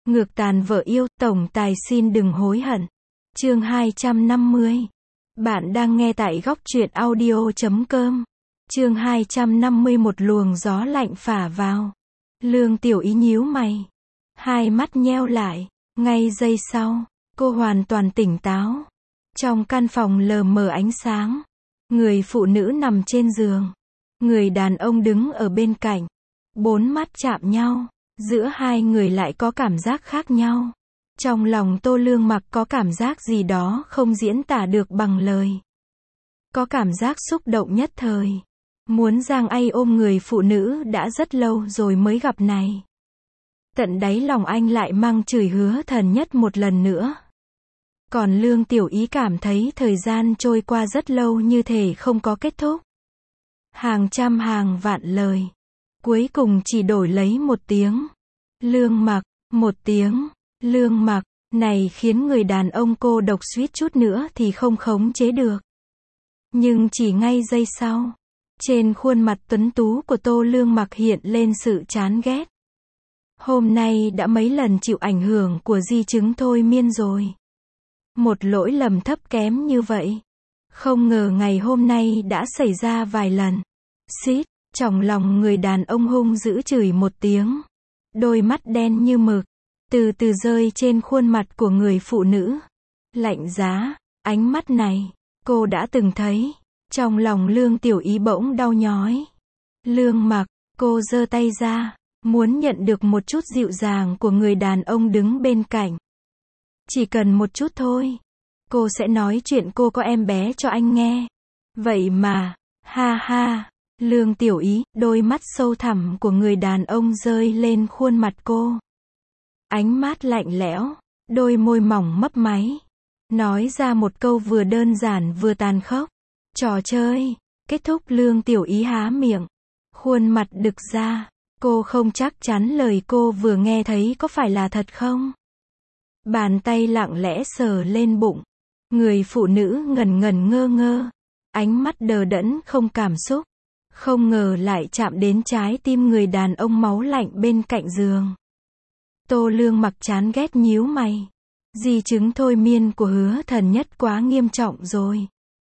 Ngược tàn vợ yêu, tổng tài xin đừng hối hận. Chương 250. Bạn đang nghe tại góc truyện audio.com. Chương 251 luồng gió lạnh phả vào. Lương Tiểu Ý nhíu mày. Hai mắt nheo lại. Ngay giây sau, cô hoàn toàn tỉnh táo. Trong căn phòng lờ mờ ánh sáng. Người phụ nữ nằm trên giường. Người đàn ông đứng ở bên cạnh. Bốn mắt chạm nhau. Giữa hai người lại có cảm giác khác nhau. Trong lòng Tô Lương Mặc có cảm giác gì đó không diễn tả được bằng lời. Có cảm giác xúc động nhất thời. Muốn giang tay ôm người phụ nữ đã rất lâu rồi mới gặp này. Tận đáy lòng anh lại mang chửi Hứa Thần Nhất một lần nữa. Còn Lương Tiểu Ý cảm thấy thời gian trôi qua rất lâu như thể không có kết thúc. Hàng trăm hàng vạn lời. Cuối cùng chỉ đổi lấy một tiếng. Lương Mặc, một tiếng. Lương Mặc, này khiến người đàn ông cô độc suýt chút nữa thì không khống chế được. Nhưng chỉ ngay giây sau, trên khuôn mặt tuấn tú của Tô Lương Mặc hiện lên sự chán ghét. Hôm nay đã mấy lần chịu ảnh hưởng của di chứng thôi miên rồi. Một lỗi lầm thấp kém như vậy. Không ngờ ngày hôm nay đã xảy ra vài lần. Xít, trong lòng người đàn ông hung dữ chửi một tiếng. Đôi mắt đen như mực, từ từ rơi trên khuôn mặt của người phụ nữ. Lạnh giá, ánh mắt này, cô đã từng thấy. Trong lòng Lương Tiểu Ý bỗng đau nhói. Lương Mặc, cô giơ tay ra, muốn nhận được một chút dịu dàng của người đàn ông đứng bên cạnh. Chỉ cần một chút thôi. Cô sẽ nói chuyện cô có em bé cho anh nghe. Vậy mà, ha ha. Lương Tiểu Ý, đôi mắt sâu thẳm của người đàn ông rơi lên khuôn mặt cô. Ánh mắt lạnh lẽo, đôi môi mỏng mấp máy. Nói ra một câu vừa đơn giản vừa tàn khốc. Trò chơi, kết thúc. Lương Tiểu Ý há miệng. Khuôn mặt đực ra. Cô không chắc chắn lời cô vừa nghe thấy có phải là thật không? Bàn tay lặng lẽ sờ lên bụng. Người phụ nữ ngần ngần ngơ ngơ. Ánh mắt đờ đẫn không cảm xúc. Không ngờ lại chạm đến trái tim người đàn ông máu lạnh bên cạnh giường. Tô Lương Mặc chán ghét nhíu mày. Di chứng thôi miên của Hứa Thần Nhất quá nghiêm trọng rồi.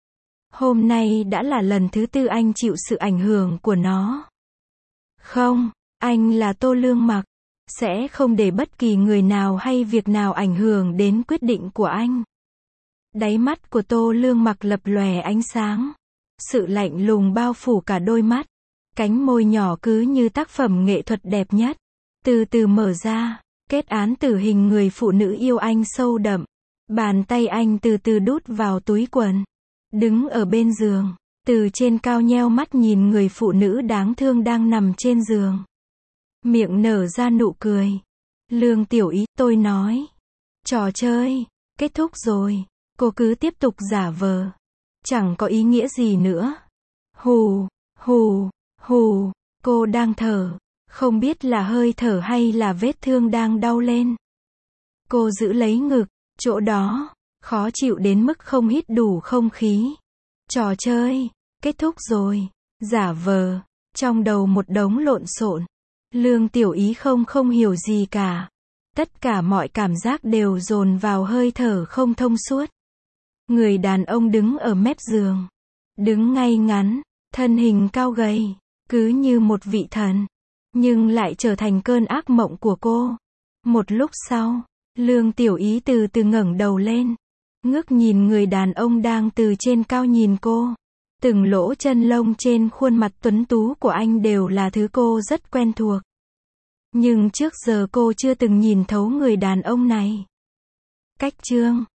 Hôm nay đã là lần thứ tư anh chịu sự ảnh hưởng của nó. Không, anh là Tô Lương Mặc. Sẽ không để bất kỳ người nào hay việc nào ảnh hưởng đến quyết định của anh. Đáy mắt của Tô Lương Mặc lập lòe ánh sáng. Sự lạnh lùng bao phủ cả đôi mắt. Cánh môi nhỏ cứ như tác phẩm nghệ thuật đẹp nhất. Từ từ mở ra. Kết án tử hình người phụ nữ yêu anh sâu đậm. Bàn tay anh từ từ đút vào túi quần. Đứng ở bên giường. Từ trên cao nheo mắt nhìn người phụ nữ đáng thương đang nằm trên giường. Miệng nở ra nụ cười. Lương Tiểu Ý, tôi nói. Trò chơi, kết thúc rồi. Cô cứ tiếp tục giả vờ. Chẳng có ý nghĩa gì nữa. Hù, hù, hù. Cô đang thở. Không biết là hơi thở hay là vết thương đang đau lên. Cô giữ lấy ngực. Chỗ đó, khó chịu đến mức không hít đủ không khí. Trò chơi, kết thúc rồi. Giả vờ. Trong đầu một đống lộn xộn. Lương Tiểu Ý không hiểu gì cả. Tất cả mọi cảm giác đều dồn vào hơi thở không thông suốt. Người đàn ông đứng ở mép giường. Đứng ngay ngắn, thân hình cao gầy, cứ như một vị thần. Nhưng lại trở thành cơn ác mộng của cô. Một lúc sau, Lương Tiểu Ý từ từ ngẩng đầu lên. Ngước nhìn người đàn ông đang từ trên cao nhìn cô. Từng lỗ chân lông trên khuôn mặt tuấn tú của anh đều là thứ cô rất quen thuộc. Nhưng trước giờ cô chưa từng nhìn thấu người đàn ông này. Cách chương